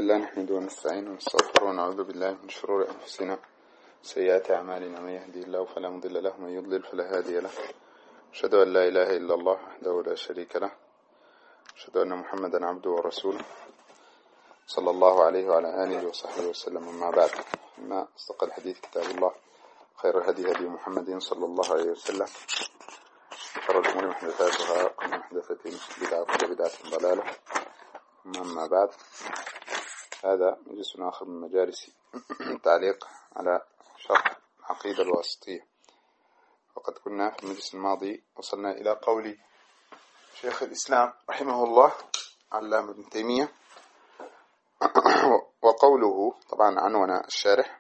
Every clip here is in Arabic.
لله نحمده ونستعينه ونستغفره ونعوذ بالله من شرور أنفسنا سيئات أعمالنا. من يهدي الله فلا مضل له ومن يضلل فلا هادي له. أشهد أن لا إله إلا الله وحده لا شريك له. أشهد أن محمدا عبده ورسوله صلى الله عليه وعلى آله وصحبه وسلم. أما بعد، ما أصدق الحديث كتاب الله، خير الهدي هدي محمد صلى الله عليه وسلم، شر الأمور محدثاتها، وكل محدثة بدعة وكل بدعة ضلالة. أما بعد، هذا مجلس آخر من مجالس التعليق على شرح العقيدة الواسطية. وقد كنا في المجلس الماضي وصلنا إلى قول شيخ الإسلام رحمه الله علامة ابن تيمية، وقوله طبعا عنوان الشارح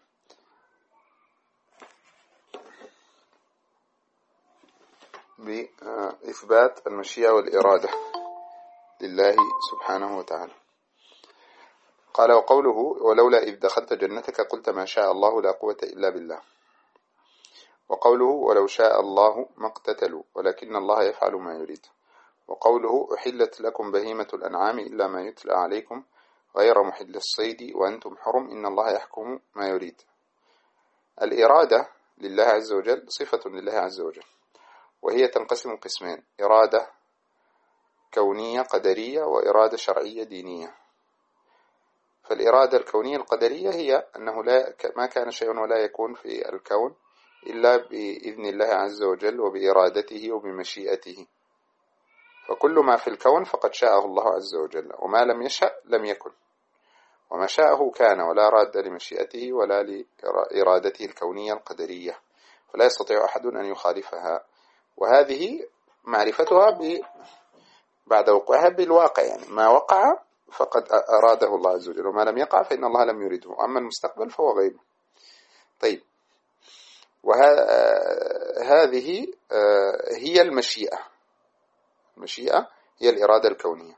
بإثبات المشيئة والإرادة لله سبحانه وتعالى. قال: وقوله: ولولا إذ دخلت جنتك قلت ما شاء الله لا قوة إلا بالله. وقوله: ولو شاء الله ما اقتتلوا ولكن الله يفعل ما يريد. وقوله: أحلت لكم بهيمة الأنعام إلا ما يتلى عليكم غير محل الصيد وأنتم حرم إن الله يحكم ما يريد. الإرادة لله عز وجل صفة لله عز وجل، وهي تنقسم قسمين: إرادة كونية قدرية وإرادة شرعية دينية. فالإرادة الكونية القدرية هي أنه ما كان شيء ولا يكون في الكون إلا بإذن الله عز وجل وبإرادته وبمشيئته، فكل ما في الكون فقد شاءه الله عز وجل، وما لم يشأ لم يكن، وما شاءه كان، ولا راد لمشيئته ولا لإرادته الكونية القدرية، فلا يستطيع أحد أن يخالفها. وهذه معرفتها بعد وقوعها بالواقع، يعني ما وقع فقد أراده الله عز وجل، وما لم يقع فإن الله لم يريده، أما المستقبل فهو غيب. طيب، وهذه هي المشيئة. المشيئة هي الإرادة الكونية.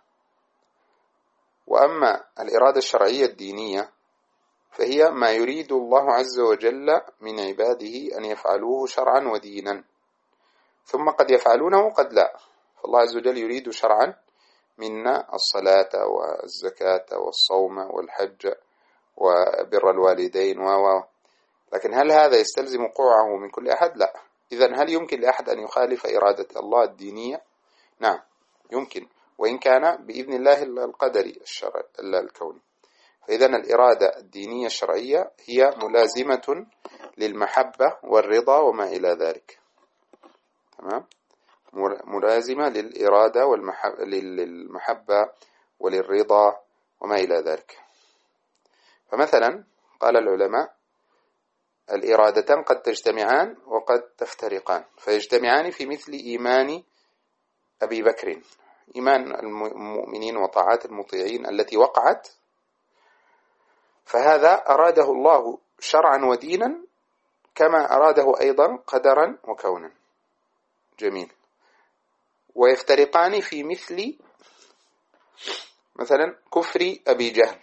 وأما الإرادة الشرعية الدينية فهي ما يريد الله عز وجل من عباده أن يفعلوه شرعا ودينا، ثم قد يفعلونه قد لا. فالله عز وجل يريد شرعا منا الصلاة والزكاة والصوم والحج وبر الوالدين لكن هل هذا يستلزم وقوعه من كل أحد؟ لا. إذن هل يمكن لأحد أن يخالف إرادة الله الدينية؟ نعم يمكن، وإن كان بإذن الله القدري الكوني. فإذن الإرادة الدينية الشرعية هي ملازمة للمحبة والرضا وما إلى ذلك. تمام؟ ملازمة للإرادة للمحبة وللرضا وما إلى ذلك. فمثلا قال العلماء: الإرادتان قد تجتمعان وقد تفترقان، فيجتمعان في مثل إيمان أبي بكر، إيمان المؤمنين وطاعات المطيعين التي وقعت، فهذا أراده الله شرعا ودينا كما أراده أيضا قدرا وكونا. جميل. ويفترقان في مثل مثلا كفر أبي جهل.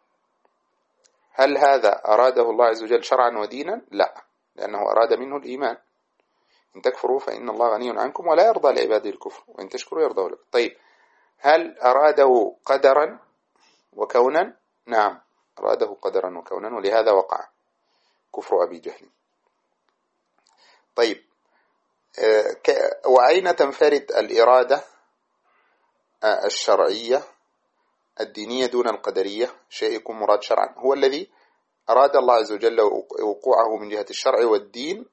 هل هذا أراده الله عز وجل شرعا ودينا؟ لا، لأنه أراد منه الإيمان. إن تكفروا فإن الله غني عنكم ولا يرضى لعباده الكفر وإن تشكروا يرضى لكم. طيب، هل أراده قدرا وكونا؟ نعم، أراده قدرا وكونا، ولهذا وقع كفر أبي جهل. طيب، وأين تنفرد الإرادة الشرعية الدينية دون القدرية؟ شيء يكون مراد شرعا هو الذي أراد الله عز وجل وقوعه من جهة الشرع والدين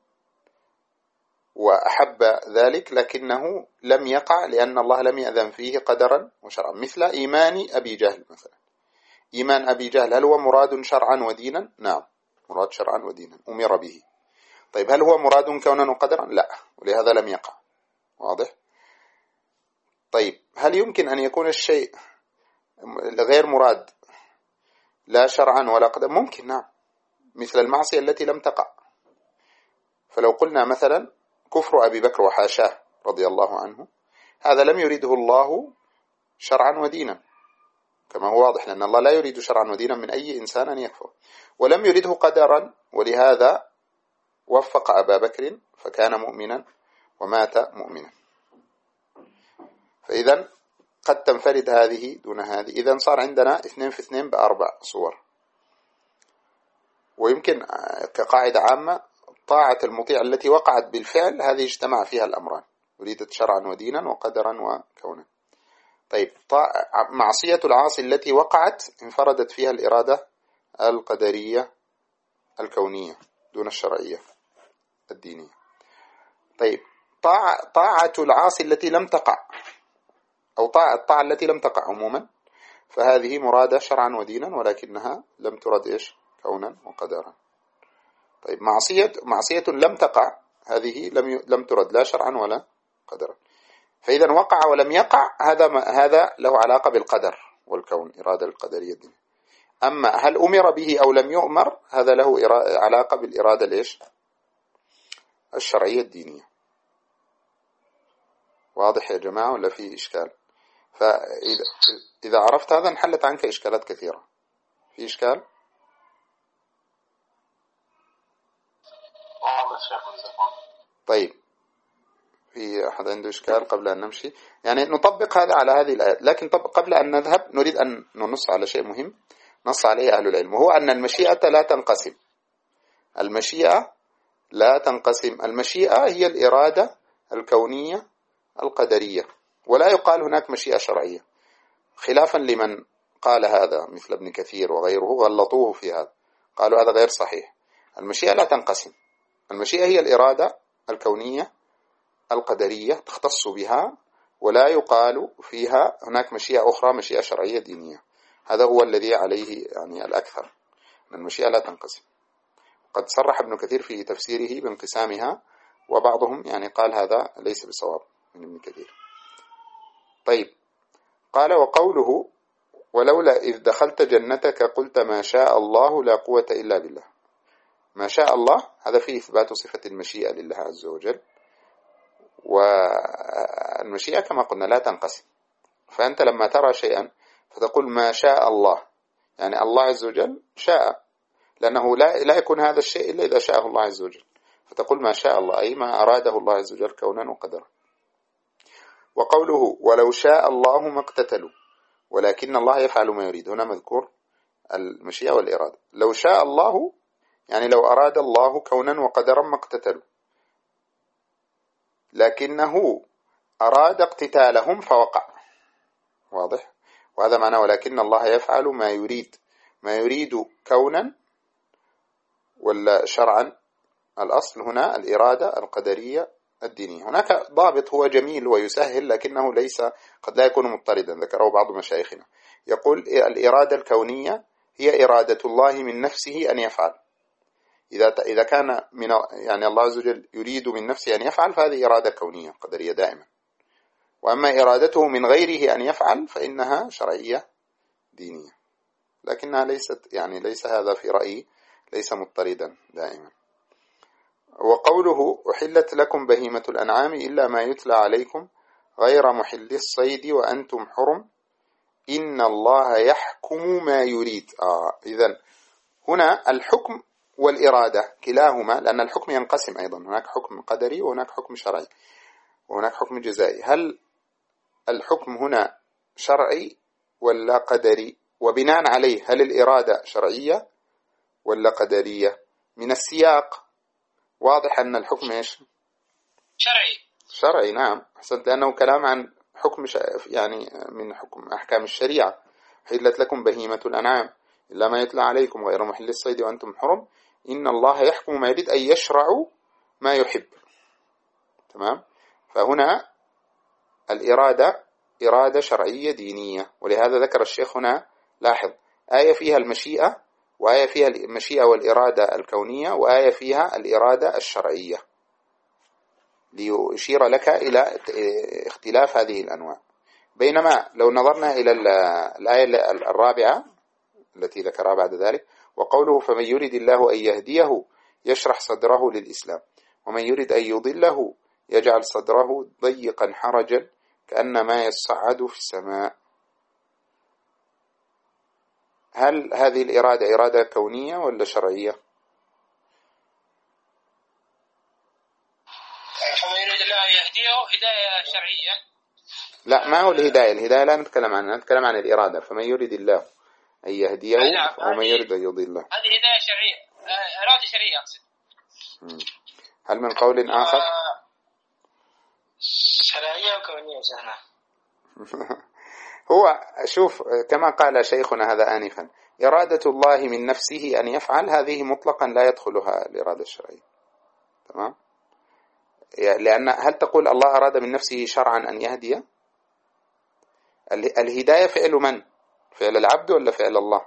وأحب ذلك، لكنه لم يقع لأن الله لم يأذن فيه قدرا وشرعا، مثل إيمان أبي جهل مثلا. إيمان أبي جهل هل هو مراد شرعا ودينا؟ نعم، مراد شرعا ودينا، أمر به. طيب، هل هو مراد كونا وقدرا؟ لا، ولهذا لم يقع. واضح؟ طيب، هل يمكن أن يكون الشيء غير مراد لا شرعا ولا قدرا؟ ممكن، نعم، مثل المعصية التي لم تقع. فلو قلنا مثلا كفر أبي بكر وحاشاه رضي الله عنه، هذا لم يريده الله شرعا ودينا كما هو واضح، لأن الله لا يريد شرعا ودينا من أي إنسان أن يكفر، ولم يريده قدرا، ولهذا وفق أبا بكر فكان مؤمنا ومات مؤمنا. فإذن قد تنفرد هذه دون هذه. إذن صار عندنا 2 في 2 بأربع صور. ويمكن كقاعدة عامة طاعة المطيع التي وقعت بالفعل هذه اجتمع فيها الأمران، أريدت شرعا ودينا وقدرا وكونا. طيب معصية العاصي التي وقعت انفردت فيها الإرادة القدرية الكونية دون الشرعية الدينية. طيب طاعة العاصي التي لم تقع، أو الطاعة التي لم تقع عموما، فهذه مرادة شرعا ودينا ولكنها لم ترد إيش؟ كونا وقدرا. طيب معصية لم تقع، هذه لم ترد لا شرعا ولا قدرا. فإذا وقع ولم يقع هذا له علاقة بالقدر والكون، إرادة القدرية الدينية. أما هل أمر به أو لم يؤمر هذا له علاقة بالإرادة الإيش؟ الشرعية الدينية. واضح يا جماعة ولا في إشكال؟ فإذا عرفت هذا انحلت عنك إشكالات كثيرة. في إشكال؟ طيب في أحد عنده إشكال قبل أن نمشي؟ يعني نطبق هذا على هذه الآيات، لكن قبل أن نذهب نريد أن ننص على شيء مهم نص عليه أهل العلم، وهو أن المشيئة لا تنقسم. المشيئة لا تنقسم. المشيئة هي الإرادة الكونية القدرية، ولا يقال هناك مشيئة شرعية، خلافا لمن قال هذا مثل ابن كثير وغيره غلطوه في هذا، قالوا هذا غير صحيح. المشيئة لا تنقسم. المشيئة هي الإرادة الكونية القدرية تختص بها، ولا يقال فيها هناك مشيئة أخرى مشيئة شرعية دينية. هذا هو الذي عليه يعني الأكثر، أن المشيئة لا تنقسم. قد صرح ابن كثير في تفسيره بانقسامها، وبعضهم يعني قال هذا ليس بصواب من ابن كثير. طيب قال وقوله ولولا إذ دخلت جنتك قلت ما شاء الله لا قوة إلا بالله. ما شاء الله هذا فيه إثبات صفة المشيئة لله عز وجل، والمشيئة كما قلنا لا تنقسم. فأنت لما ترى شيئا فتقول ما شاء الله، يعني الله عز وجل شاء، لأنه لا يكون هذا الشيء إلا إذا شاءه الله عز وجل، فتقول ما شاء الله أي ما أراده الله عز وجل كونا وقدرا. وقوله ولو شاء الله ما اقتتلوا ولكن الله يفعل ما يريد، هنا مذكور المشيئة والإرادة. لو شاء الله يعني لو أراد الله كونا وقدرا ما اقتتلوا، لكنه أراد اقتتالهم فوقع. واضح؟ وهذا معنى ولكن الله يفعل ما يريد. ما يريد كونا ولا شرعا؟ الأصل هنا الإرادة القدرية الدينية. هناك ضابط هو جميل ويسهل لكنه ليس قد لا يكون مضطردا، ذكره بعض مشايخنا، يقول الإرادة الكونية هي إرادة الله من نفسه أن يفعل. إذا كان من يعني الله عز وجل يريد من نفسه أن يفعل فهذه إرادة كونية قدرية دائما. وأما إرادته من غيره أن يفعل فإنها شرعية دينية، لكنها ليس هذا في رأيي ليس مضطردا دائما. وقوله أحلت لكم بهيمة الأنعام إلا ما يتلى عليكم غير محل الصيد وأنتم حرم إن الله يحكم ما يريد. إذن هنا الحكم والإرادة كلاهما، لأن الحكم ينقسم أيضا، هناك حكم قدري وهناك حكم شرعي وهناك حكم جزائي. هل الحكم هنا شرعي ولا قدري؟ وبناء عليه هل الإرادة شرعية ولا قدرية؟ من السياق واضح أن الحكم إيش؟ شرعي. نعم أحسنت، لأنه كلام عن حكم يعني من حكم أحكام الشريعة. حلت لكم بهيمة الأنعام إلا ما يتلى عليكم غير محل الصيد وأنتم حرم إن الله يحكم ما يريد أن يشرع ما يحب. تمام؟ فهنا الإرادة إرادة شرعية دينية، ولهذا ذكر الشيخ هنا لاحظ آية فيها المشيئة، وآية فيها المشيئة والإرادة الكونية، وآية فيها الإرادة الشرعية، ليشير لك إلى اختلاف هذه الأنواع. بينما لو نظرنا إلى الآية الرابعة التي ذكرها بعد ذلك وقوله فمن يريد الله أن يهديه يشرح صدره للإسلام ومن يريد أن يضله يجعل صدره ضيقا حرجا كأنما يصعد في السماء. هل هذه الإرادة إرادة كونية ولا شرعية؟ فمن يريد الله يهديه هداية شرعية. لا، ما هو الهداية. الهداية لا نتكلم عنها، نتكلم عن الإرادة. فمن يريد الله أن يهديه ومن يريد أن يضله. هذه هداية شرعية، إرادة شرعية أقصد. هل من قول آخر؟ شرعية وكونية شأنها. هو شوف، كما قال شيخنا هذا آنفا، إرادة الله من نفسه أن يفعل، هذه مطلقا لا يدخلها الإرادة الشرعية. تمام؟ لأن هل تقول الله أراد من نفسه شرعا أن يهدي؟ الهداية فعل من؟ فعل العبد ولا فعل الله؟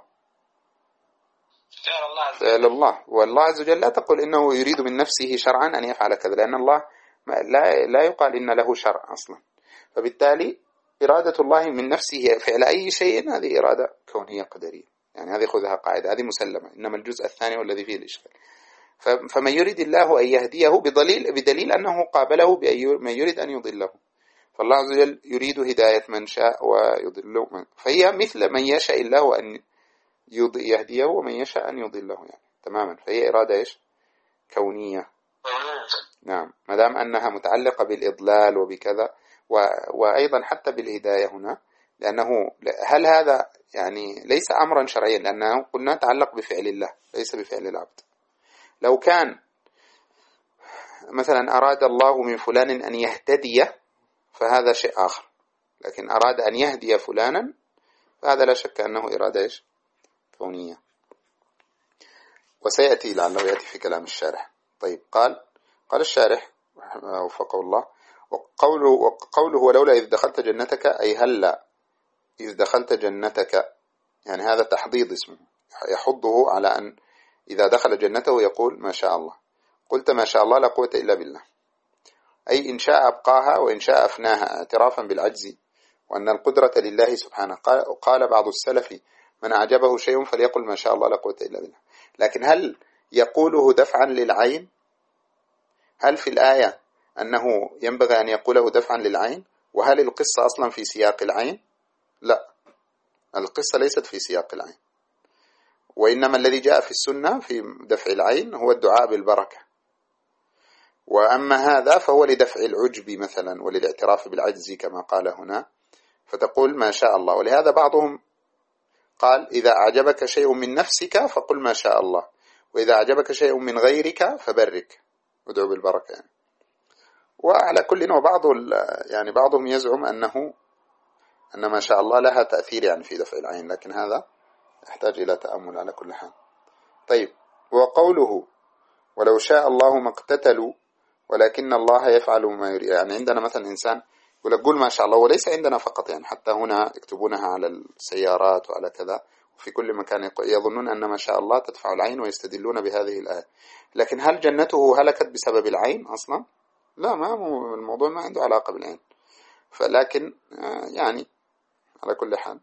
فعل الله. فعل الله. والله عز وجل لا تقول إنه يريد من نفسه شرعا أن يفعل كذا، لأن الله لا يقال إن له شرع أصلا. فبالتالي إرادة الله من نفسه فعل أي شيء هذه إرادة كونية قدرية، يعني هذه خذها قاعدة، هذه مسلمة. إنما الجزء الثاني والذي فيه الإشكال. فمن يريد الله أن يهديه بدليل أنه قابله بمن يريد أن يضله. فالله عز وجل يريد هداية من شاء ويضله من، فهي مثل من يشاء الله أن يهديه ومن يشاء أن يضله، يعني تماما. فهي إرادة إيش؟ كونية. نعم، ما دام أنها متعلقة بالإضلال وبكذا، وأيضا حتى بالهداية هنا، لأنه هل هذا يعني ليس أمرا شرعيا، لأنه قلنا تعلق بفعل الله ليس بفعل العبد. لو كان مثلا أراد الله من فلان أن يهتدي فهذا شيء آخر، لكن أراد أن يهدي فلانا فهذا لا شك أنه إرادة إيش؟ كونية. وسيأتي لعله يأتي في كلام الشارح. طيب، قال الشارح وفقه الله: وقوله ولولا إذ دخلت جنتك، أي هلا إذ دخلت جنتك، يعني هذا تحضيض اسمه، يحضه على أن إذا دخل جنته يقول ما شاء الله. قلت ما شاء الله لا قوة إلا بالله، أي إن شاء أبقاها وإن شاء أفناها، اعترافا بالعجز وأن القدرة لله سبحانه. قال بعض السلف: من أعجبه شيء فليقل ما شاء الله لا قوة إلا بالله. لكن هل يقوله دفعا للعين؟ هل في الآية أنه ينبغي أن يقوله دفعا للعين؟ وهل القصة أصلا في سياق العين؟ لا، القصة ليست في سياق العين، وإنما الذي جاء في السنة في دفع العين هو الدعاء بالبركة. وأما هذا فهو لدفع العجب مثلا وللاعتراف بالعجز كما قال هنا، فتقول ما شاء الله. ولهذا بعضهم قال: إذا أعجبك شيء من نفسك فقل ما شاء الله، وإذا أعجبك شيء من غيرك فبرك، ادعو بالبركة يعني. وعلى كل، يعني بعضهم يزعم أن ما شاء الله لها تأثير يعني في دفع العين، لكن هذا يحتاج إلى تأمل على كل حال. طيب، وقوله ولو شاء الله ما اقتتلوا ولكن الله يفعل ما يريد، يعني عندنا مثلا إنسان يقول قول ما شاء الله، وليس عندنا فقط، يعني حتى هنا يكتبونها على السيارات وعلى كذا وفي كل مكان، يظنون أن ما شاء الله تدفع العين ويستدلون بهذه الآية. لكن هل جنته هلكت بسبب العين أصلا؟ لا، ما الموضوع ما عنده علاقة بالعين. فلكن يعني على كل حال.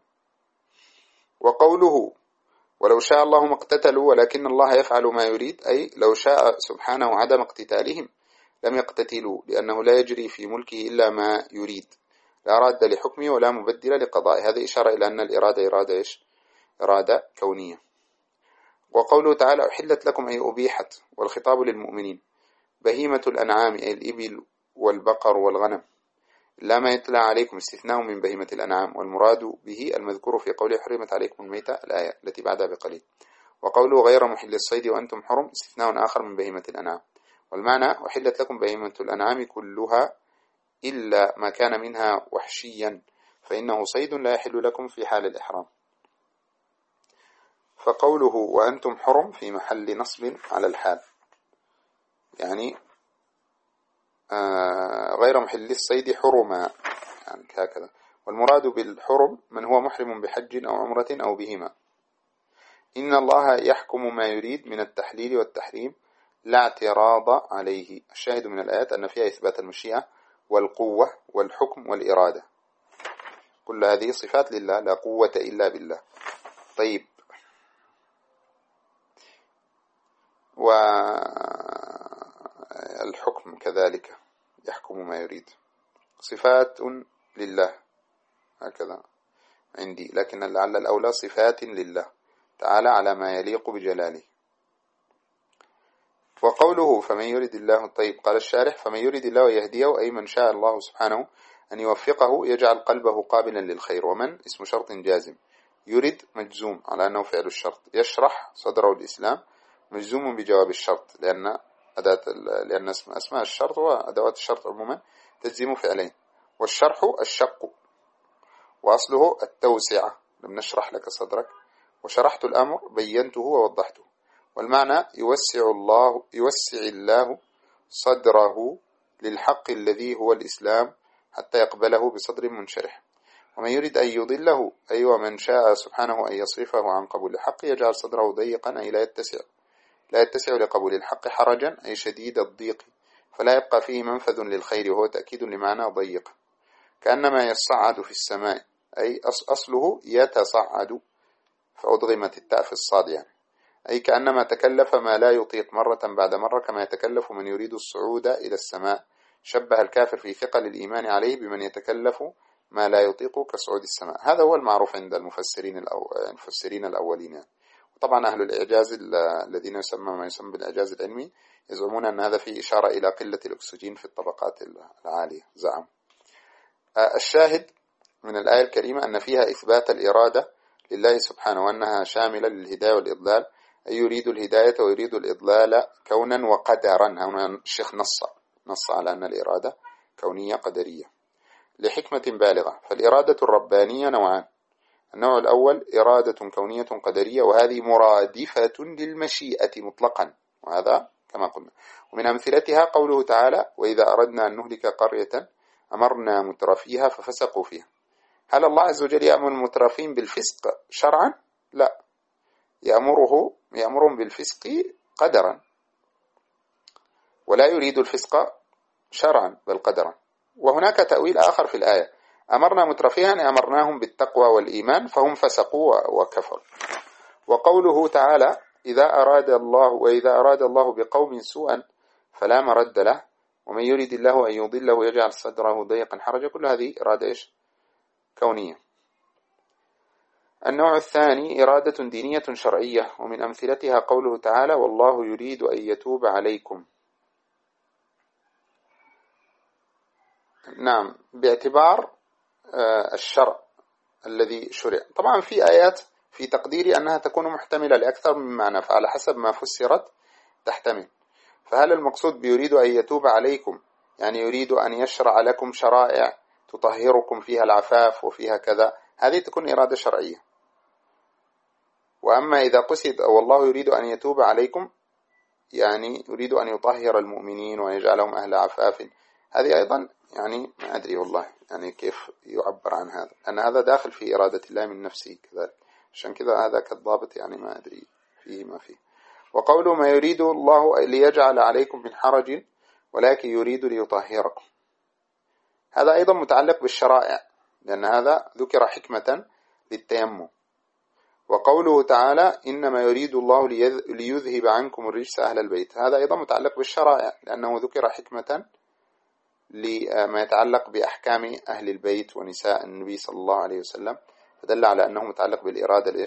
وقوله ولو شاء الله ما اقتتلوا ولكن الله يفعل ما يريد، أي لو شاء سبحانه عدم اقتتالهم لم يقتتلوا، لأنه لا يجري في ملكه إلا ما يريد، لا راد لحكمه ولا مبدل لقضائه. هذه إشارة إلى أن الإرادة إرادة إيش؟ إرادة كونية. وقوله تعالى أحلت لكم أي أبيحت، والخطاب للمؤمنين، بهيمة الأنعام أي الإبل والبقر والغنم، لا ما يتلى عليكم، استثناء من بهيمة الأنعام، والمراد به المذكور في قوله حرمت عليكم الميتة، الآية التي بعدها بقليل. وقوله غير محل الصيد وأنتم حرم، استثناء آخر من بهيمة الأنعام. والمعنى أحلت لكم بهيمة الأنعام كلها إلا ما كان منها وحشيا فإنه صيد لا يحل لكم في حال الإحرام. فقوله وأنتم حرم في محل نصب على الحال، يعني غير محل الصيد حرما، يعني هكذا. والمراد بالحرم من هو محرم بحج أو عمرة أو بهما. إن الله يحكم ما يريد من التحليل والتحريم لا اعتراض عليه. الشاهد من الآيات أن فيها إثبات المشيئة والقوة والحكم والإرادة، كل هذه صفات لله، لا قوة إلا بالله. طيب، والحكم كذلك يحكم ما يريد، صفات لله هكذا عندي، لكن لعل الأولى صفات لله تعالى على ما يليق بجلاله. وقوله فمن يريد الله، طيب قال الشارح فمن يريد الله يهديه، أي من شاء الله سبحانه أن يوفقه يجعل قلبه قابلا للخير. ومن اسم شرط جازم، يرد مجزوم على أنه فعل الشرط، يشرح صدره الإسلام مجزوم بجواب الشرط، لأن أسماء الشرط وأدوات الشرط عموما تجزم فعلين، والشرح الشق وأصله التوسعة، لم نشرح لك صدرك، وشرحت الأمر بينته ووضحته. والمعنى يوسع الله صدره للحق الذي هو الإسلام حتى يقبله بصدر منشرح. ومن يريد أن يضله أي ومن شاء سبحانه أن يصرفه عن قبول الحق يجعل صدره ضيقا أي لا يتسع لقبول الحق، حرجا أي شديد الضيق، فلا يبقى فيه منفذ للخير، وهو تأكيد لمعنى ضيق. كأنما يصعد في السماء أي أصله يتصعد فأضغمت التاء في الصاد يعني، أي كأنما تكلف ما لا يطيق مرة بعد مرة، كما يتكلف من يريد الصعود إلى السماء. شبه الكافر في ثقل الإيمان عليه بمن يتكلف ما لا يطيق كصعود السماء. هذا هو المعروف عند المفسرين الأولين يعني. طبعا أهل الإعجاز الذين ما يسمى بالإعجاز العلمي يزعمون أن هذا فيه إشارة إلى قلة الأكسجين في الطبقات العالية زعم. الشاهد من الآية الكريمة أن فيها إثبات الإرادة لله سبحانه، وأنها شاملة للهداية والإضلال، أي يريد الهداية ويريد الإضلال كونا وقدرا. هنا الشيخ نص على أن الإرادة كونية قدرية لحكمة بالغة. فالإرادة الربانية نوعان: النوع الأول إرادة كونية قدرية، وهذه مرادفة للمشيئة مطلقا، وهذا كما قلنا. ومن أمثلتها قوله تعالى: وإذا أردنا أن نهلك قرية أمرنا مترفيها ففسقوا فيها. هل الله عز وجل يأمر المترفين بالفسق شرعا؟ لا، يأمرهم بالفسق قدرا، ولا يريد الفسق شرعا بل قدرا. وهناك تأويل آخر في الآية: أمرنا مترفيها أمرناهم بالتقوى والإيمان فهم فسقوا وكفروا. وقوله تعالى: وإذا أراد الله بقوم سوءا فلا مرد له ومن يريد الله أن يضله يجعل صدره ضيقا حرجا. كل هذه إرادة كونية. النوع الثاني إرادة دينية شرعية، ومن أمثلتها قوله تعالى: والله يريد أن يتوب عليكم. نعم، باعتبار الشرع الذي شرع. طبعا في آيات في تقديري أنها تكون محتملة لأكثر من معنى، فعلى حسب ما فسرت تحتمل. فهل المقصود بيريد أن يتوب عليكم يعني يريد أن يشرع لكم شرائع تطهركم فيها العفاف وفيها كذا؟ هذه تكون إرادة شرعية. وأما إذا قصد والله يريد أن يتوب عليكم يعني يريد أن يطهر المؤمنين ويجعلهم أهل عفاف، هذه أيضا يعني ما أدري والله يعني كيف يعبر عن هذا، أن هذا داخل في إرادة الله من نفسه كذلك، عشان كذا هذا كالضابط يعني ما أدري فيه ما فيه. وقوله: ما يريد الله ليجعل عليكم من حرج ولكن يريد ليطهركم، هذا أيضا متعلق بالشرائع، لأن هذا ذكر حكمة للتيمم. وقوله تعالى: إنما يريد الله ليذهب عنكم الرجس أهل البيت، هذا أيضا متعلق بالشرائع، لأنه ذكر حكمة لما يتعلق بأحكام أهل البيت ونساء النبي صلى الله عليه وسلم، فدل على أنه متعلق بالإرادة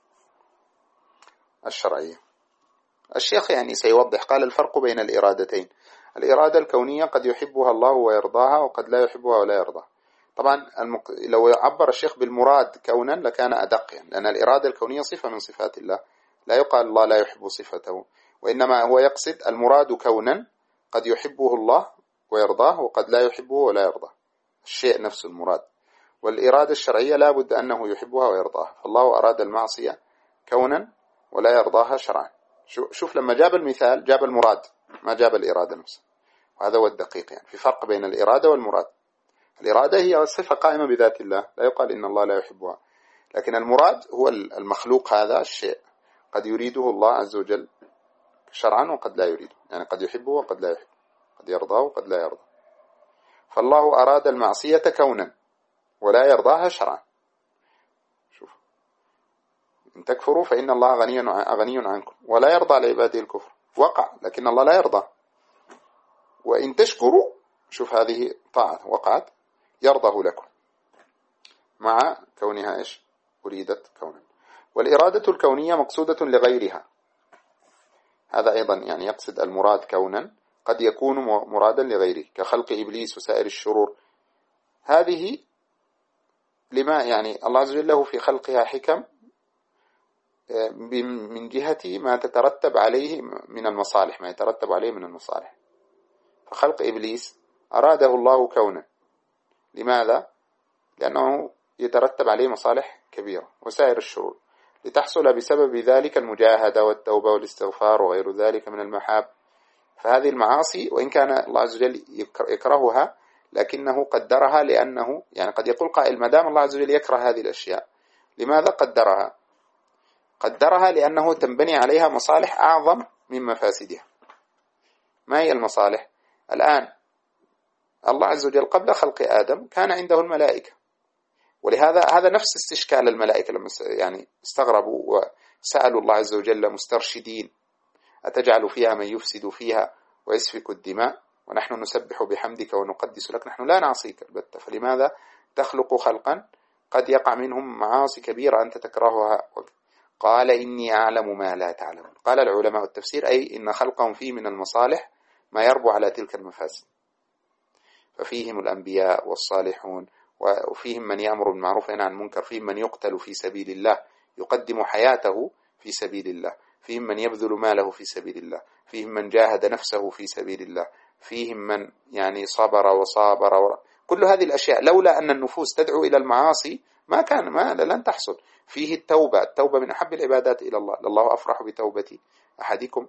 الشرعية. الشيخ يعني سيوضح، قال: الفرق بين الإرادتين: الإرادة الكونية قد يحبها الله ويرضاها وقد لا يحبها ولا يرضاها. طبعا لو عبر الشيخ بالمراد كونا لكان أدق، يعني لأن الإرادة الكونية صفة من صفات الله، لا يقال الله لا يحب صفته، وإنما هو يقصد المراد كونا قد يحبه الله ويرضاه وقد لا يحبه ولا يرضاه، الشيء نفس المراد. والإرادة الشرعية لا بد أنه يحبها ويرضاها، فالله أراد المعصية كونا ولا يرضاها شرعا. شوف لما جاب المثال جاب المراد ما جاب الإرادة نفسها، وهذا هو الدقيق. يعني في فرق بين الإرادة والمراد. الإرادة هي صفة قائمة بذات الله، لا يقال إن الله لا يحبها، لكن المراد هو المخلوق، هذا الشيء قد يريده الله عز وجل شرعا وقد لا يريده، يعني قد يحبه وقد لا يحبه، قد يرضاه وقد لا يرضى. فالله أراد المعصية كونا ولا يرضاها شرعا. شوف: إن تكفروا فإن الله غني عنكم ولا يرضى لعباده الكفر، وقع، لكن الله لا يرضى. وإن تشكروا، شوف هذه طاعة وقعت، يرضه لكم، مع كونها أريدت كونا. والإرادة الكونية مقصودة لغيرها، هذا أيضا يعني يقصد المراد كونا قد يكون مرادا لغيره، كخلق إبليس وسائر الشرور، هذه لما يعني الله عز وجل له في خلقها حكم من جهة ما تترتب عليه من المصالح، ما يترتب عليه من المصالح. فخلق إبليس أراده الله كونه، لماذا؟ لأنه يترتب عليه مصالح كبيرة وسائر الشرور، لتحصل بسبب ذلك المجاهدة والتوبة والاستغفار وغير ذلك من المحاب. فهذه المعاصي وإن كان الله عز وجل يكرهها لكنه قدرها، لأنه يعني قد يقول قائل ما دام الله عز وجل يكره هذه الأشياء لماذا قدرها؟ قدرها لأنه تنبني عليها مصالح أعظم من مفاسدها. ما هي المصالح؟ الآن الله عز وجل قبل خلق آدم كان عنده الملائكة، ولهذا هذا نفس استشكال الملائكة لما يعني استغربوا وسألوا الله عز وجل مسترشدين أتجعل فيها من يفسد فيها ويسفك الدماء ونحن نسبح بحمدك ونقدس لك، نحن لا نعصيك البتة، فلماذا تخلق خلقا قد يقع منهم معاصي كبيرة أنت تكرهها؟ قال إني أعلم ما لا تعلمون. قال العلماء التفسير أي إن خلقهم فيه من المصالح ما يربو على تلك المفاسد، ففيهم الأنبياء والصالحون، وفيهم من يأمر بالمعروف وينهى عن المنكر، فيهم من يقتل في سبيل الله يقدم حياته في سبيل الله، فيهم من يبذل ماله في سبيل الله، فيهم من جاهد نفسه في سبيل الله، فيهم من يعني صبر وصابر كل هذه الأشياء لولا أن النفوس تدعو إلى المعاصي لن تحصل. فيه التوبة من أحب العبادات إلى الله، الله أفرح بتوبة أحدكم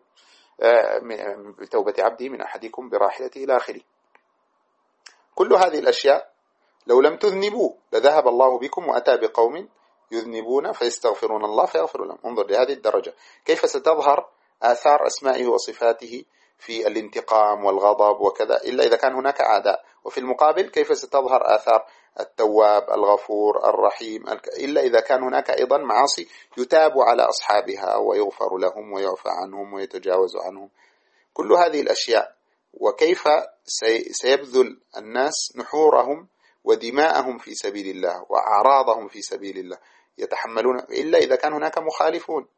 بتوبة عبدي من أحدكم براحلته إلى آخره. كل هذه الأشياء لو لم تذنبوا لذهب الله بكم وأتى بقوم يذنبون فيستغفرون الله فيغفر لهم. انظر لهذه الدرجة كيف ستظهر آثار أسمائه وصفاته في الانتقام والغضب وكذا إلا إذا كان هناك أعداء، وفي المقابل كيف ستظهر آثار التواب الغفور الرحيم إلا إذا كان هناك أيضا معاصي يتاب على أصحابها ويغفر لهم ويعفى عنهم ويتجاوز عنهم. كل هذه الأشياء وكيف سيبذل الناس نحورهم ودماءهم في سبيل الله وأعراضهم في سبيل الله يتحملون إلا إذا كان هناك مخالفون.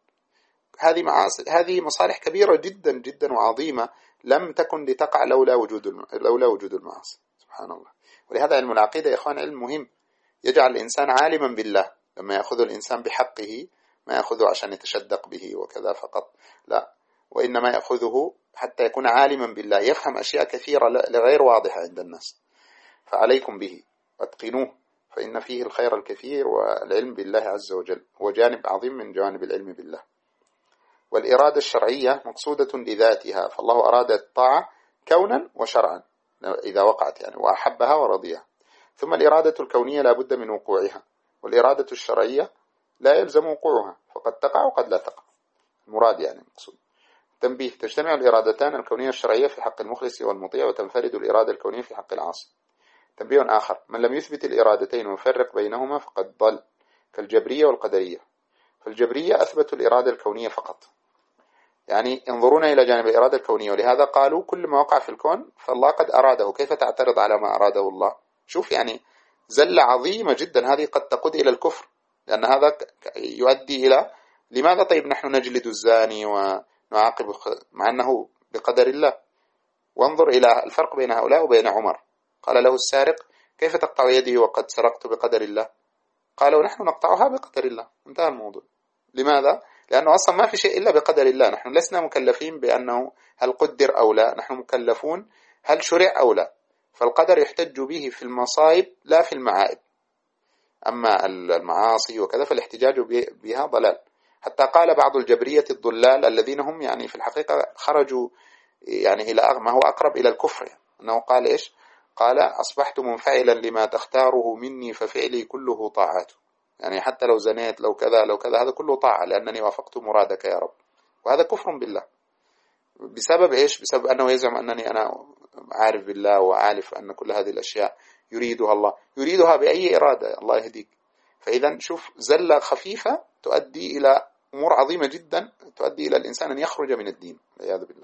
هذه مصالح كبيرة جدا جدا وعظيمة لم تكن لتقع لولا وجود المعاصي. سبحان الله. ولهذا علم العقيدة يا إخوان علم مهم، يجعل الإنسان عالما بالله. لما يأخذ الإنسان بحقه ما يأخذه عشان يتشدق به وكذا فقط، لا، وإنما يأخذه حتى يكون عالما بالله، يفهم أشياء كثيرة لغير واضحة عند الناس. فعليكم به واتقنوه فإن فيه الخير الكثير، والعلم بالله عز وجل هو جانب عظيم من جوانب العلم بالله. والإرادة الشرعية مقصودة لذاتها، فالله أراد الطاعة كونا وشرعا إذا وقعت يعني وأحبها ورضيها. ثم الإرادة الكونية لا بد من وقوعها، والإرادة الشرعية لا يلزم وقوعها، فقد تقع وقد لا تقع. المراد يعني مقصود. تنبيه: تجتمع الإرادتان الكونية والشرعية في حق المخلص والمطيع، وتنفرد الإرادة الكونية في حق العاصي. تنبيه آخر: من لم يثبت الإرادتين ويفرق بينهما فقد ضل، كالجبرية والقدرية. فالجبرية أثبتوا الإرادة الكونية فقط، يعني ينظرون إلى جانب الإرادة الكونية، ولهذا قالوا كل ما وقع في الكون فالله قد أراده، كيف تعترض على ما أراده الله؟ شوف يعني زلة عظيمة جدا، هذه قد تقود إلى الكفر، لأن هذا يؤدي إلى لماذا طيب نحن نجلد الزاني ونعاقب مع أنه بقدر الله؟ وانظر إلى الفرق بين هؤلاء وبين عمر. قال له السارق: كيف تقطع يدي وقد سرقت بقدر الله؟ قالوا: نحن نقطعها بقدر الله. انتهى الموضوع. لماذا؟ لأنه أصلا ما في شيء إلا بقدر الله، نحن لسنا مكلفين بأنه هل قدر أو لا، نحن مكلفون هل شرع أو لا. فالقدر يحتج به في المصائب لا في المعائب، أما المعاصي وكذا فالاحتجاج بها ضلال. حتى قال بعض الجبرية الضلال الذين هم يعني في الحقيقة خرجوا يعني إلى ما هو أقرب إلى الكفر، يعني أنه قال إيش؟ قال: أصبحت منفعلا لما تختاره مني ففعلي كله طاعات، يعني حتى لو زنيت لو كذا لو كذا هذا كله طاعة لأنني وافقت مرادك يا رب. وهذا كفر بالله بسبب إيش؟ بسبب أنه يزعم أنني أنا عارف بالله وعارف أن كل هذه الأشياء يريدها الله، يريدها بأي إرادة، الله يهديك. فإذا شوف زلة خفيفة تؤدي إلى أمور عظيمة جدا، تؤدي إلى الإنسان أن يخرج من الدين والعياذ بالله.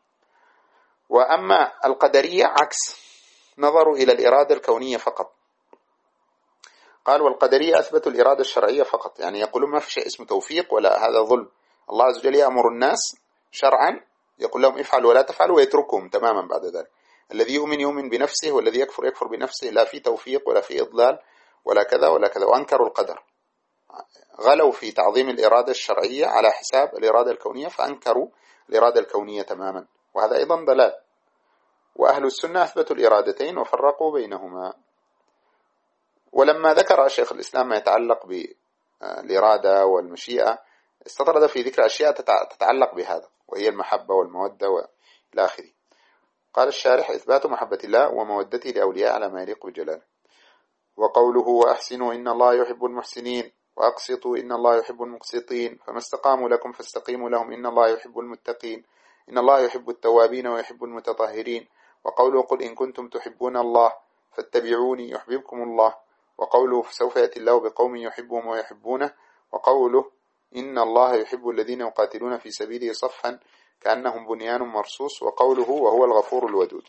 وأما القدرية عكس، نظروا إلى الإرادة الكونية فقط. قال: والقدرية أثبتوا الإرادة الشرعية فقط، يعني يقولون ما في شيء اسمه توفيق ولا هذا ظلم. الله عز وجل يأمر الناس شرعا، يقول لهم افعلوا ولا تفعلوا ويتركهم تماما بعد ذلك. الذي يؤمن بنفسه، والذي يكفر بنفسه، لا في توفيق ولا في إضلال ولا كذا ولا كذا. وأنكروا القدر، غلوا في تعظيم الإرادة الشرعية على حساب الإرادة الكونية، فأنكروا الإرادة الكونية تماما، وهذا أيضا ضلال. وأهل السنة أثبتوا الإرادتين وفرقوا بينهما. ولما ذكر شيخ الإسلام ما يتعلق بالإرادة والمشيئة، استطرد في ذكر أشياء تتعلق بهذا، وهي المحبة والمودة وإلى آخره. قال الشارح: إثبات محبة الله ومودته لأولياء على ما يليق بجلاله. وقوله: وأحسنوا إن الله يحب المحسنين وأقسطوا إن الله يحب المقسطين، فما استقاموا لكم فاستقيموا لهم إن الله يحب المتقين إن الله يحب التوابين ويحب المتطهرين. وقوله: قل إن كنتم تحبون الله فاتبعوني يحببكم الله. وقوله: فسوف يأتي الله بقوم يحبهم ويحبونه. وقوله: إن الله يحب الذين يقاتلون في سبيله صفا كأنهم بنيان مرصوص. وقوله: وهو الغفور الودود.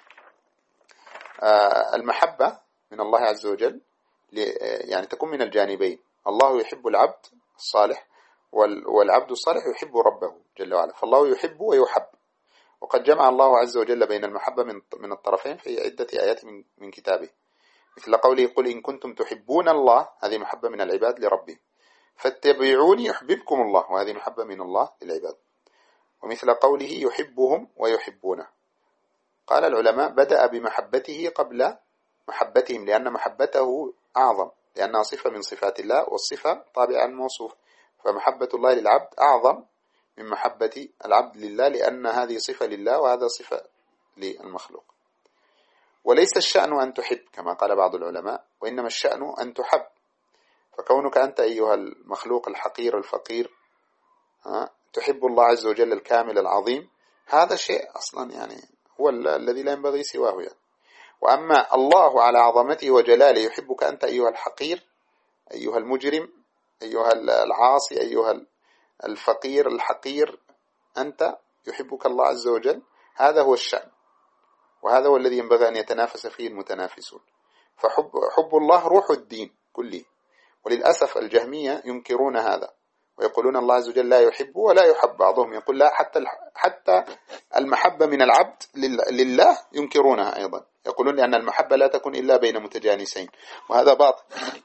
المحبة من الله عز وجل يعني تكون من الجانبين، الله يحب العبد الصالح، والعبد الصالح يحب ربه جل وعلا، فالله يحب ويحب. وقد جمع الله عز وجل بين المحبة من الطرفين في عدة آيات من كتابه، مثل قوله: قل إن كنتم تحبون الله، هذه محبة من العباد لربهم، فاتبعوني يحببكم الله، وهذه محبة من الله للعباد. ومثل قوله: يحبهم ويحبونه. قال العلماء: بدأ بمحبته قبل محبتهم، لأن محبته أعظم، لأنها صفة من صفات الله، والصفة طابعة الموصوف، فمحبة الله للعبد أعظم من محبة العبد لله، لأن هذه صفة لله وهذا صفة للمخلوق. وليس الشأن أن تحب كما قال بعض العلماء، وإنما الشأن أن تحب. فكونك أنت أيها المخلوق الحقير الفقير تحب الله عز وجل الكامل العظيم، هذا شيء أصلا يعني هو الذي لا ينبغي سواه يعني. وأما الله على عظمته وجلاله يحبك أنت أيها الحقير، أيها المجرم، أيها العاصي، أيها الفقير الحقير، أنت يحبك الله عز وجل. هذا هو الشأن، وهذا هو الذي ينبغي أن يتنافس فيه المتنافسون. فحب الله روح الدين كله. وللأسف الجهمية ينكرون هذا ويقولون الله عز وجل لا يحب ولا يحب. بعضهم يقول لا، حتى المحبة من العبد لله ينكرونها أيضا، يقولون لأن المحبة لا تكون إلا بين متجانسين، وهذا باطل.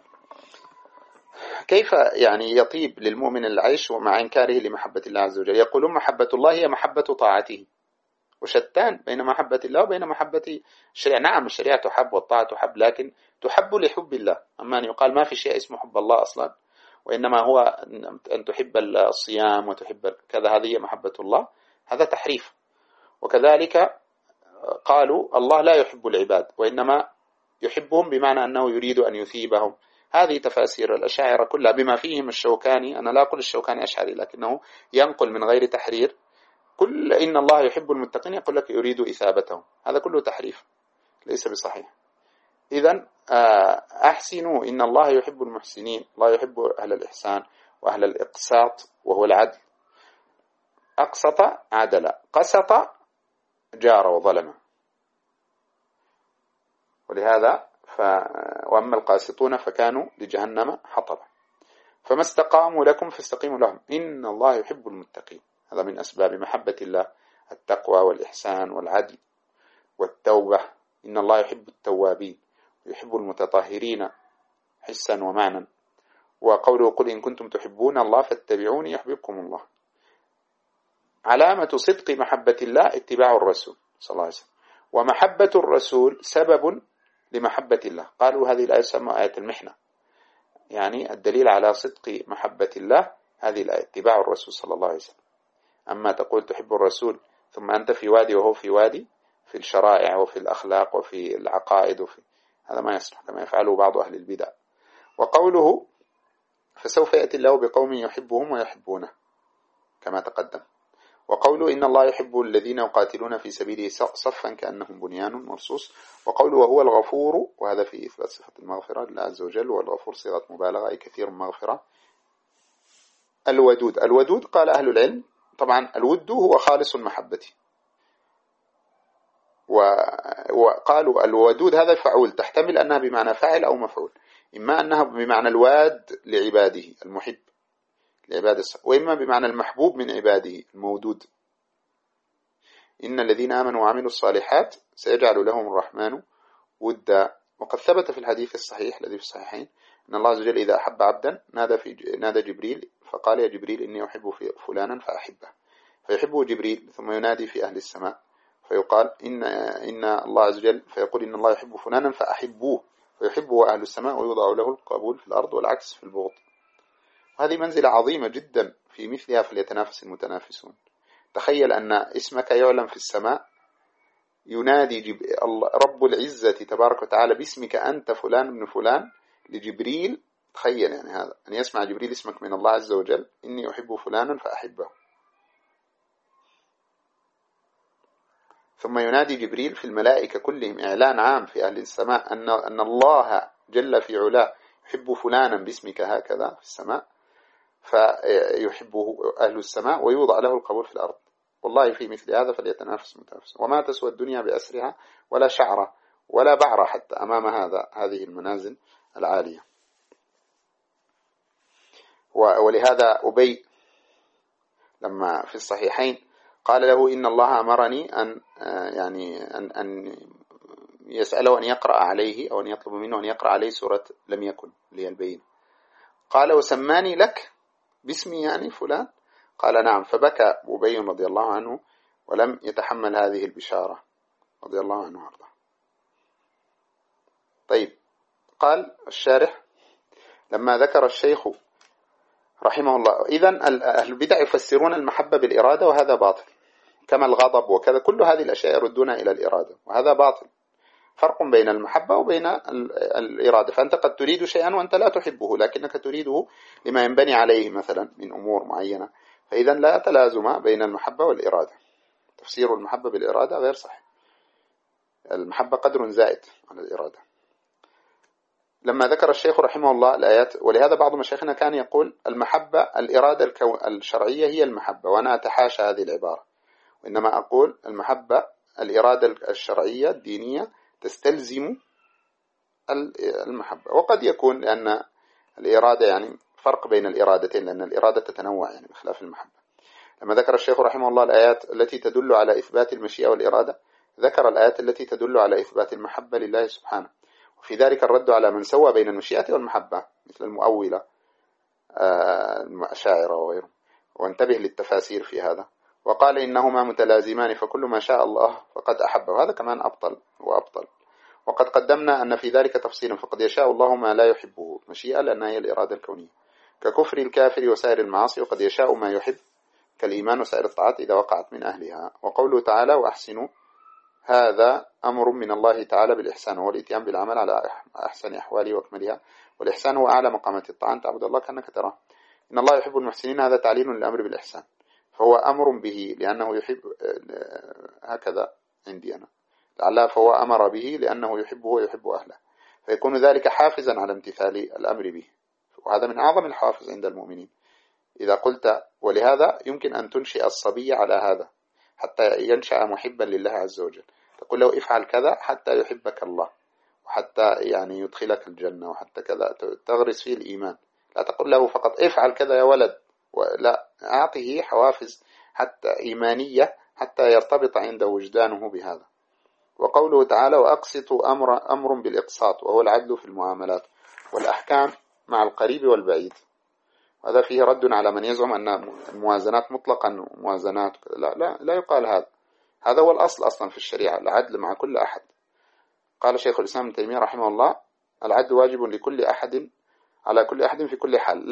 كيف يعني يطيب للمؤمن العيش ومع إنكاره لمحبة الله عز وجل؟ يقولون محبة الله هي محبة طاعته، وشتان بين محبة الله وبين محبة الشريعة. نعم الشريعة تحب والطاعة تحب، لكن تحب لحب الله. أما أن يقال ما في شيء اسمه حب الله أصلا، وإنما هو أن تحب الصيام وتحب كذا، هذه هي محبة الله، هذا تحريف. وكذلك قالوا الله لا يحب العباد، وإنما يحبهم بمعنى أنه يريد أن يثيبهم. هذه تفاسير الأشاعرة كلها بما فيهم الشوكاني. أنا لا أقول الشوكاني أشعري، لكنه ينقل من غير تحرير. كل إن الله يحب المتقين يقول لك يريد إثابتهم، هذا كله تحريف ليس بصحيح. إذن أحسنوا إن الله يحب المحسنين، الله يحب أهل الإحسان وأهل الإقساط وهو العدل. أقسط عدل، قسط جار وظلم. ولهذا وأما القاسطون فكانوا لجهنم حطبا. فما استقاموا لكم فاستقيموا لهم إن الله يحب المتقين. هذا من أسباب محبة الله التقوى والإحسان والعدل والتوبة. إن الله يحب التوابين ويحب المتطهرين حسا ومعنى. وقوله: قل إن كنتم تحبون الله فاتبعوني يحببكم الله. علامة صدق محبة الله اتباع الرسول صلى الله عليه وسلم، ومحبة الرسول سبب لمحبة الله. قالوا هذه الآية تسمى آية المحنة، يعني الدليل على صدق محبة الله هذه الآية اتباع الرسول صلى الله عليه وسلم. أما تقول تحب الرسول ثم أنت في وادي وهو في وادي، في الشرائع وفي الأخلاق وفي العقائد هذا ما يصلح، كما يفعله بعض أهل البدع. وقوله: فسوف يأتي الله بقوم يحبهم ويحبونه كما تقدم. وقوله: إن الله يحب الذين يقاتلون في سبيله صفا كأنهم بنيان مرصوص. وقوله: وهو الغفور، وهذا في إثبات صفة المغفرة لله عز وجل، والغفور صيغة مبالغة أي كثير مغفرة. الودود، الودود قال أهل العلم طبعا الود هو خالص المحبة، وقالوا الودود هذا فعول، تحتمل أنها بمعنى فاعل أو مفعول، إما أنها بمعنى الواد لعباده المحب لعباده، وإما بمعنى المحبوب من عباده المودود. إن الذين آمنوا وعملوا الصالحات سيجعل لهم الرحمن ودا. وقد ثبت في الحديث الصحيح الذي في الصحيحين أن الله عز وجل إذا أحب عبدا نادى جبريل فقال يا جبريل إني أحب فلانا فأحبه، فيحبه جبريل ثم ينادي في أهل السماء فيقال إن الله عز وجل فيقول إن الله يحب فلانا فأحبوه، فيحبه أهل السماء ويوضع له القبول في الأرض والعكس في البغض. وهذه منزلة عظيمة جدا، في مثلها فليتنافس المتنافسون. تخيل أن اسمك يعلم في السماء، ينادي رب العزة تبارك وتعالى باسمك أنت فلان ابن فلان لجبريل. تخيل يعني هذا، أن يسمع جبريل اسمك من الله عز وجل إني أحب فلانا فأحبه. ثم ينادي جبريل في الملائكة كلهم إعلان عام في أهل السماء أن الله جل في علاه يحب فلانا باسمك هكذا في السماء، فيحبه أهل السماء ويوضع له القبول في الأرض. والله في مثل هذا فليتنافس المتنافسون. وما تسوى الدنيا بأسرها ولا شعرة ولا بعرة حتى أمام هذه المنازل العالية. ولهذا أبي لما في الصحيحين قال له إن الله أمرني أن يسأله أن يقرأ عليه أو أن يطلب منه أن يقرأ عليه سورة لم يكن اللي هي البين. قال وسماني لك باسمي يعني فلان؟ قال نعم. فبكى أبي رضي الله عنه ولم يتحمل هذه البشارة رضي الله عنه وارضاه. طيب، قال الشارح لما ذكر الشيخ رحمه الله إذن أهل البدع يفسرون المحبة بالإرادة وهذا باطل، كما الغضب وكذا، كل هذه الأشياء يردون إلى الإرادة وهذا باطل. فرق بين المحبة وبين الإرادة، فأنت قد تريد شيئا وأنت لا تحبه لكنك تريده لما ينبني عليه مثلا من أمور معينة، فإذا لا تلازم بين المحبة والإرادة. تفسير المحبة بالإرادة غير صحيح، المحبة قدر زائد على الإرادة. لما ذكر الشيخ رحمه الله الآيات، ولهذا بعض مشايخنا كان يقول المحبة الإرادة الشرعية هي المحبة، وأنا أتحاشى هذه العبارة، وإنما أقول المحبة الإرادة الشرعية الدينية تستلزم المحبة. وقد يكون لأن الإرادة يعني فرق بين الإرادتين، لأن الإرادة تتنوع يعني بخلاف المحبة. لما ذكر الشيخ رحمه الله الآيات التي تدل على إثبات المشيئة والإرادة، ذكر الآيات التي تدل على إثبات المحبة لله سبحانه، وفي ذلك الرد على من سوى بين المشيئة والمحبة مثل المؤولة الأشاعرة وغيرهم، وانتبه للتفاسير في هذا، وقال إنهما متلازمان فكل ما شاء الله فقد أحبه، وهذا كمان أبطل وأبطل. وقد قدمنا أن في ذلك تفصيلا، فقد يشاء الله ما لا يحبه مشيئة لأنها هي الإرادة الكونية ككفر الكافر وسائر المعاصي، وقد يشاء ما يحب كالإيمان وسائر الطاعات إذا وقعت من أهلها. وقوله تعالى وأحسنوا هذا أمر من الله تعالى بالإحسان، وهو الإتيان بالعمل على أحسن أحواله وأكملها، والإحسان هو أعلى مقامات الطاعة، أن تعبد الله كأنك تراه. إن الله يحب المحسنين، هذا تعليل للأمر بالإحسان، فهو أمر به لأنه يحب، هكذا عندي أنا لعلها، فهو أمر به لأنه يحبه ويحب أهله، فيكون ذلك حافزا على امتثال الأمر به، وهذا من أعظم الحوافز عند المؤمنين. إذا قلت ولهذا يمكن أن تنشئ الصبي على هذا حتى ينشأ محبا لله عز وجل، تقول له افعل كذا حتى يحبك الله، وحتى يعني يدخلك الجنة، وحتى كذا تغرس فيه الإيمان. لا تقول له فقط افعل كذا يا ولد، لا، أعطيه حوافز حتى إيمانية حتى يرتبط عند وجدانه بهذا. وقوله تعالى وأقسطوا أمر بالإقساط، وهو العدل في المعاملات والأحكام مع القريب والبعيد. هذا فيه رد على من يزعم أن الموازنات مطلقا موازنات، لا يقال هذا. هذا هو الأصل أصلا في الشريعة، العدل مع كل أحد. قال شيخ الإسلام ابن تيمية رحمه الله العدل واجب لكل أحد على كل أحد في كل حال،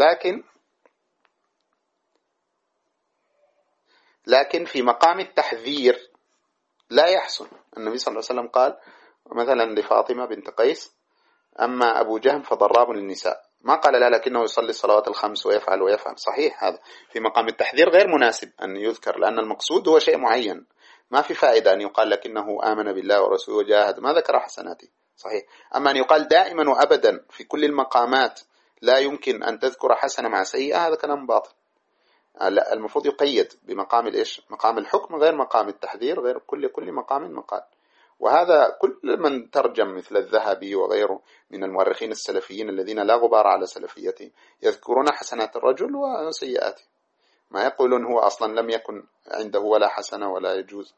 لكن في مقام التحذير لا يحسن. النبي صلى الله عليه وسلم قال مثلا لفاطمة بنت قيس أما أبو جهم فضراب للنساء، ما قال لا لكنه يصلي الصلوات الخمس ويفعل. صحيح، هذا في مقام التحذير غير مناسب أن يذكر، لأن المقصود هو شيء معين، ما في فائدة أن يقال لكنه آمن بالله ورسوله وجاهد، ما ذكر حسناته. صحيح. أما أن يقال دائما وأبدا في كل المقامات لا يمكن أن تذكر حسنة مع سيئة، هذا كلام باطل. المفروض يقيد بمقام مقام الحكم غير مقام التحذير، غير كل مقام مقال. وهذا كل من ترجم مثل الذهبي وغيره من المؤرخين السلفيين الذين لا غبار على سلفيتهم يذكرون حسنات الرجل وسيئاته، ما يقولون هو أصلا لم يكن عنده ولا حسنة ولا يجوز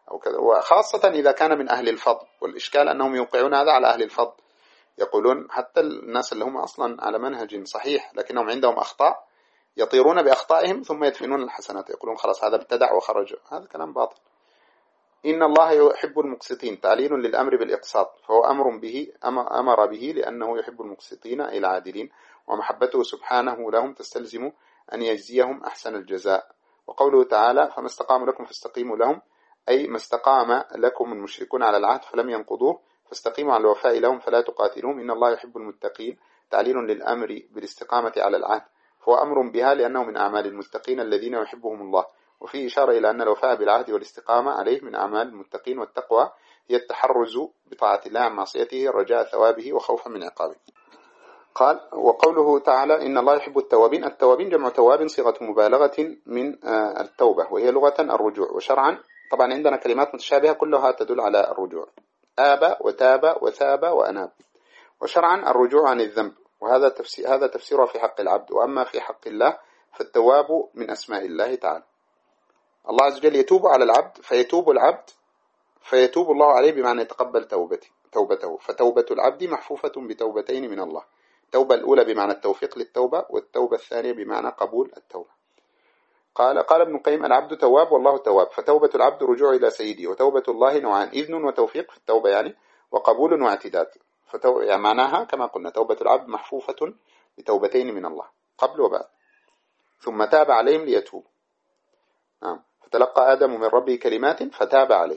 أو كذا، وخاصة إذا كان من أهل الفضل. والإشكال أنهم يوقعون هذا على أهل الفضل، يقولون حتى الناس اللي هم أصلا على منهج صحيح لكنهم عندهم أخطاء يطيرون بأخطائهم ثم يدفنون الحسنات، يقولون خلاص هذا ابتدع وخرج. هذا كلام باطل. إن الله يحب المقسطين، تعليل للأمر بالإقساط، فهو أمر به لأنه يحب المقسطين أي العادلين، ومحبته سبحانه لهم تستلزم أن يجزيهم أحسن الجزاء. وقوله تعالى فما استقاموا لكم فاستقيموا لهم، أي ما استقام لكم المشركون على العهد فلم ينقضوه فاستقيموا على الوفاء لهم فلا تقاتلوهم، إن الله يحب المتقين، تعليل للأمر بالاستقامة على العهد، فهو أمر بها لأنه من أعمال المتقين الذين يحبهم الله. وفيه إشارة إلى أن الوفاء بالعهد والاستقامة عليه من أعمال المتقين، والتقوى هي التحرز بطاعة الله عن معصيته رجاء ثوابه وخوفا من عقابه. قال وقوله تعالى إن الله يحب التوابين، التوابين جمع تواب صيغة مبالغة من التوبة، وهي لغة الرجوع، وشرعا طبعا عندنا كلمات متشابهة كلها تدل على الرجوع، آب وتاب وثاب وأناب. وشرعا الرجوع عن الذنب، وهذا هذا تفسيره في حق العبد. وأما في حق الله فالتواب من أسماء الله تعالى. الله عز وجل يتوب على العبد فيتوب العبد فيتوب الله عليه بمعنى يتقبل توبته. فتوبة العبد محفوفة بتوبتين من الله، التوبة الأولى بمعنى التوفيق للتوبة، والتوبة الثانية بمعنى قبول التوبة. قال ابن القيم العبد تواب والله تواب، فتوبة العبد رجوع إلى سيده، وتوبة الله نوعان، إذن وتوفيق في التوبة يعني، وقبول واعتداد. يعني معناها كما قلنا توبة العبد محفوفة بتوبتين من الله قبل وبعد، ثم تاب عليهم ليتوب. نعم. فتلقى آدم من ربه كلمات فتاب عليه.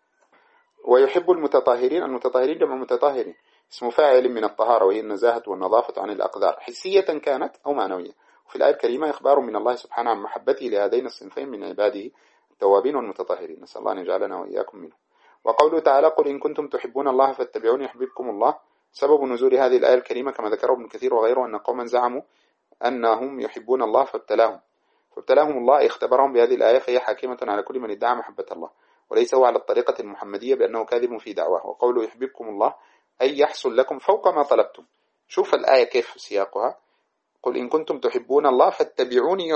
ويحب المتطهرين، المتطهرين جمع متطهرين، اسم فاعل من الطهارة وهي النزاهة والنظافة عن الأقدار حسية كانت أو معنوية. وفي الآية الكريمة إخبار من الله سبحانه عن محبته لهذين الصنفين من عباده التوابين والمتطهرين، نسأل الله أن يجعلنا وإياكم منه. وقوله تعالى قل إن كنتم تحبون الله فاتبعوني يحببكم الله، سبب نزول هذه الآية الكريمة كما ذكره ابن كثير وغيره أن قوما زعموا أنهم يحبون الله فابتلاهم الله، اختبرهم بهذه الآية، فهي حاكمة على كل من ادعى محبة الله، وليس هو على الطريقة المحمدية بأنه كاذب في دعواه. وقوله يحببكم الله أي يحصل لكم فوق ما طلبتم. شوف الآية كيف سياقها، قل إن كنتم تحبون الله فاتبعوني،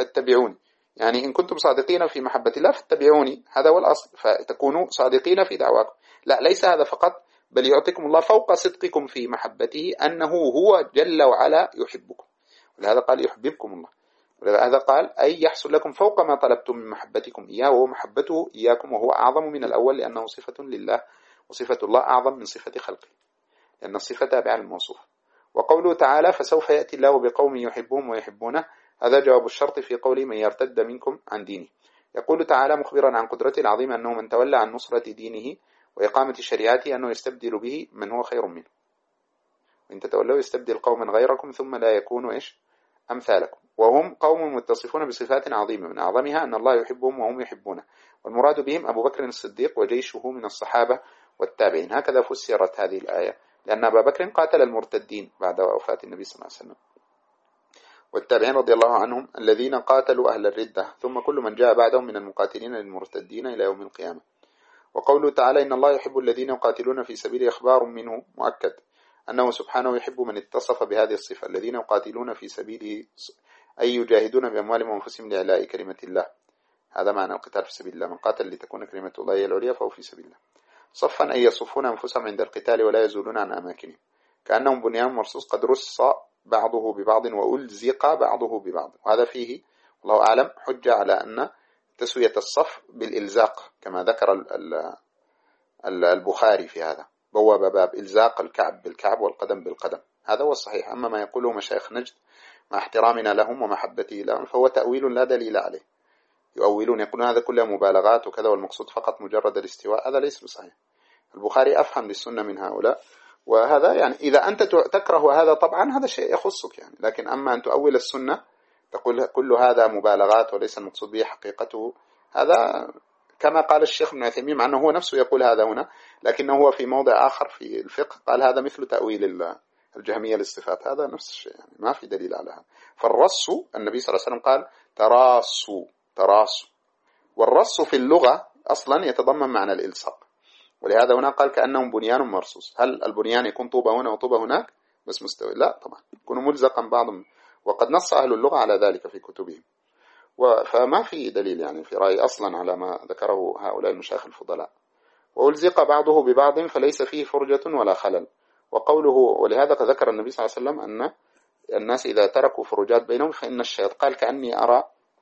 يعني إن كنتم صادقين في محبة الله فاتبعوني، هذا هو الأصل، فتكونوا صادقين في دعواكم. لا، ليس هذا فقط، بل يعطيكم الله فوق صدقكم في محبته أنه هو جل وعلا يحبكم، ولهذا قال يحببكم الله، ولهذا قال أي يحصل لكم فوق ما طلبتم من محبتكم إياه، وهو محبته إياكم، وهو أعظم من الأول لأنه صفة لله، وصفة الله أعظم من صفة خلقه لأن الصفة تابعة للموصوف. وقوله تعالى فسوف يأتي الله بقوم يحبهم ويحبونه، هذا جواب الشرط في قوله من يرتد منكم عن دينه. يقول تعالى مخبرا عن قدرته العظيمة أنه من تولى عن نصرة دينه وإقامة شريعته أنه يستبدل به من هو خير منه، وإن تتولوا يستبدل قوما غيركم ثم لا يكونوا أمثالكم، وهم قوم متصفون بصفات عظيمة، من أعظمها أن الله يحبهم وهم يحبونه، والمراد بهم أبو بكر الصديق وجيشه من الصحابة والتابعين. هكذا فسرت هذه الآية، لأن أبا بكر قاتل المرتدين بعد وفاة النبي صلى الله عليه وسلم، والتابعين رضي الله عنهم الذين قاتلوا أهل الردة، ثم كل من جاء بعدهم من المقاتلين للمرتدين إلى يوم القيامة. وقوله تعالى إن الله يحب الذين يقاتلون في سبيله، إخبار منه مؤكد أنه سبحانه يحب من اتصف بهذه الصفة، الذين يقاتلون في سبيله أي يجاهدون بأموالهم وأنفسهم لإعلاء كلمة الله، هذا معنى القتال في سبيل الله، من قاتل لتكون كلمة الله هي العليا فهو في سبيل الله. صفا أي يصفون أنفسهم عند القتال ولا يزولون عن أماكنهم، كأنهم بنيان مرصوص قد رص بعضه ببعض وألزق بعضه ببعض، وهذا فيه الله أعلم حجة على أن تسوية الصف بالإلزاق كما ذكر البخاري في هذا، بواب باب إلزاق الكعب بالكعب والقدم بالقدم، هذا هو الصحيح. أما ما يقوله مشايخ نجد مع احترامنا لهم ومحبتي لهم فهو تأويل لا دليل عليه، يؤولون يقولون هذا كله مبالغات وكذا والمقصود فقط مجرد الاستواء، هذا ليس بصحيح. البخاري أفهم للسنة من هؤلاء، وهذا يعني إذا أنت تكره هذا طبعا هذا شيء يخصك يعني، لكن أما أن تؤول السنة تقول كل هذا مبالغات وليس المقصود به حقيقته، هذا كما قال الشيخ ابن عثيمين، مع أنه هو نفسه يقول هذا هنا، لكنه هو في موضع آخر في الفقه قال هذا مثل تأويل الجهمية للصفات، هذا نفس الشيء يعني ما في دليل على هذا. فالرص النبي صلى الله عليه وسلم قال تراصوا، والرص في اللغة أصلا يتضمن معنى الإلصاق، ولهذا هنا قال كأنهم بنيان مرصوص. هل البنيان يكون طوبة هنا وطوبة هناك بس مستوي؟ لا طبعا، يكون ملزقا بعضهم، وقد نص أهل اللغة على ذلك في كتبهم. فما في دليل يعني في رأي أصلا على ما ذكره هؤلاء المشايخ الفضلاء. وألزق بعضه ببعض فليس فيه فرجة ولا خلل. وقوله ولهذا ذكر النبي صلى الله عليه وسلم أن الناس إذا تركوا فروجات بينهم فإن الشياطين قال كأني أرى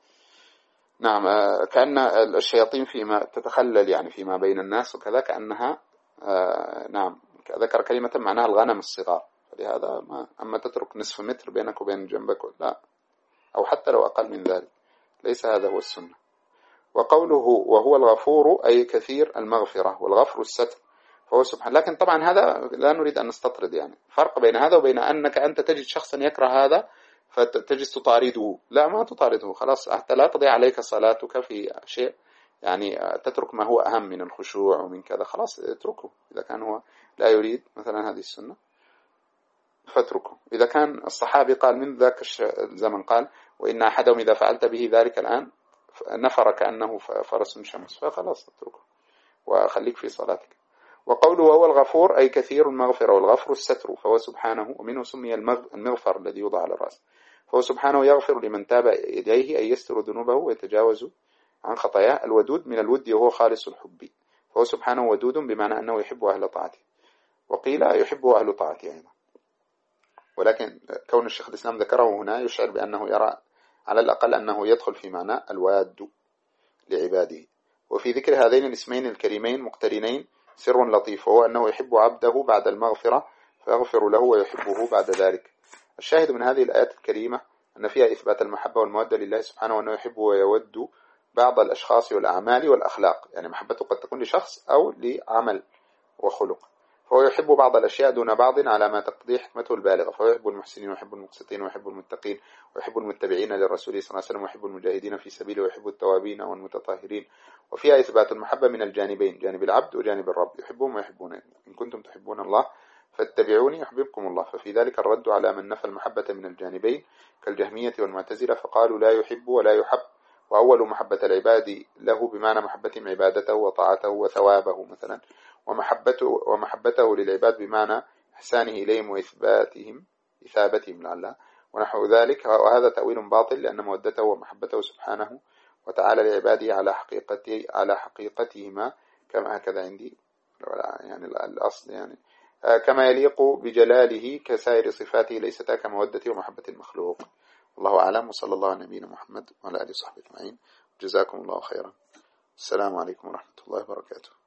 نعم كأن الشياطين فيما تتخلل يعني فيما بين الناس وكذا كأنها نعم ذكر كلمة معناها الغنم الصغار. فلهذا أما تترك نصف متر بينك وبين جنبك لا، أو حتى لو أقل من ذلك، ليس هذا هو السنة. وقوله وهو الغفور أي كثير المغفرة، والغفر الستر، فهو سبحانه. لكن طبعا هذا لا نريد أن نستطرد يعني فرق بين هذا وبين أنك أنت تجد شخصا يكره هذا فتجلس تطارده. لا، ما تطارده، خلاص حتى لا تضيع عليك صلاتك في شيء يعني تترك ما هو أهم من الخشوع ومن كذا، خلاص اتركه. إذا كان هو لا يريد مثلا هذه السنة فاتركه. إذا كان الصحابي قال من ذاك الزمن قال وإن أحدهم إذا فعلت به ذلك الآن نفر كأنه فرس شمس، فخلاص اتركه وخليك في صلاتك. وقوله وهو الغفور أي كثير المغفرة، والغفر الستر، فهو سبحانه ومنه سمي المغفر الذي يوضع على الرأس. فهو سبحانه يغفر لمن تاب إليه أي يستر ذنوبه ويتجاوز عن خطاياه. الودود من الود وهو خالص الحب، فهو سبحانه ودود بمعنى أنه يحب أهل طاعته، وقيل يحب أهل طاعته أيضا. ولكن كون الشيخ الإسلام ذكره هنا يشعر بأنه يرى على الأقل أنه يدخل في معنى الواد لعباده. وفي ذكر هذين الاسمين الكريمين مقترنين سر لطيف، وهو أنه يحب عبده بعد المغفرة فيغفر له ويحبه بعد ذلك. الشاهد من هذه الآيات الكريمة أن فيها إثبات المحبة والمودة لله سبحانه، وأنه يحب ويود بعض الأشخاص والأعمال والأخلاق، يعني محبته قد تكون لشخص أو لعمل وخلق. فهو يحب بعض الأشياء دون بعض على ما تقضي حكمته البالغة، فهو يحب المحسنين ويحب المقسطين ويحب المتقين ويحب المتبعين للرسول صلى الله عليه وسلم ويحب المجاهدين في سبيله ويحب التوابين والمتطهرين. وفيها إثبات المحبة من الجانبين، جانب العبد وجانب الرب، يحبهم ويحبونه. إن كنتم تحبون الله فاتبعوني يحببكم الله. ففي ذلك الرد على من نفى المحبة من الجانبين كالجهمية والمعتزلة، فقالوا لا يحب ولا يحب، وأول محبة العباد له بمعنى محبتهم عبادته وطاعته وثوابه مثلا، ومحبته للعباد بمعنى إحسانه إليهم وإثابتهم لعله ونحو ذلك. وهذا تأويل باطل، لأن مودته ومحبته سبحانه وتعالى لعباده على حقيقتهما كما هكذا عندي يعني الأصل يعني كما يليق بجلاله كسائر صفاته، ليستا كمودته ومحبة المخلوق. الله أعلم، وصلى الله على نبينا محمد وعلى آله وصحبه أجمعين. جزاكم الله خيرا. السلام عليكم ورحمة الله وبركاته.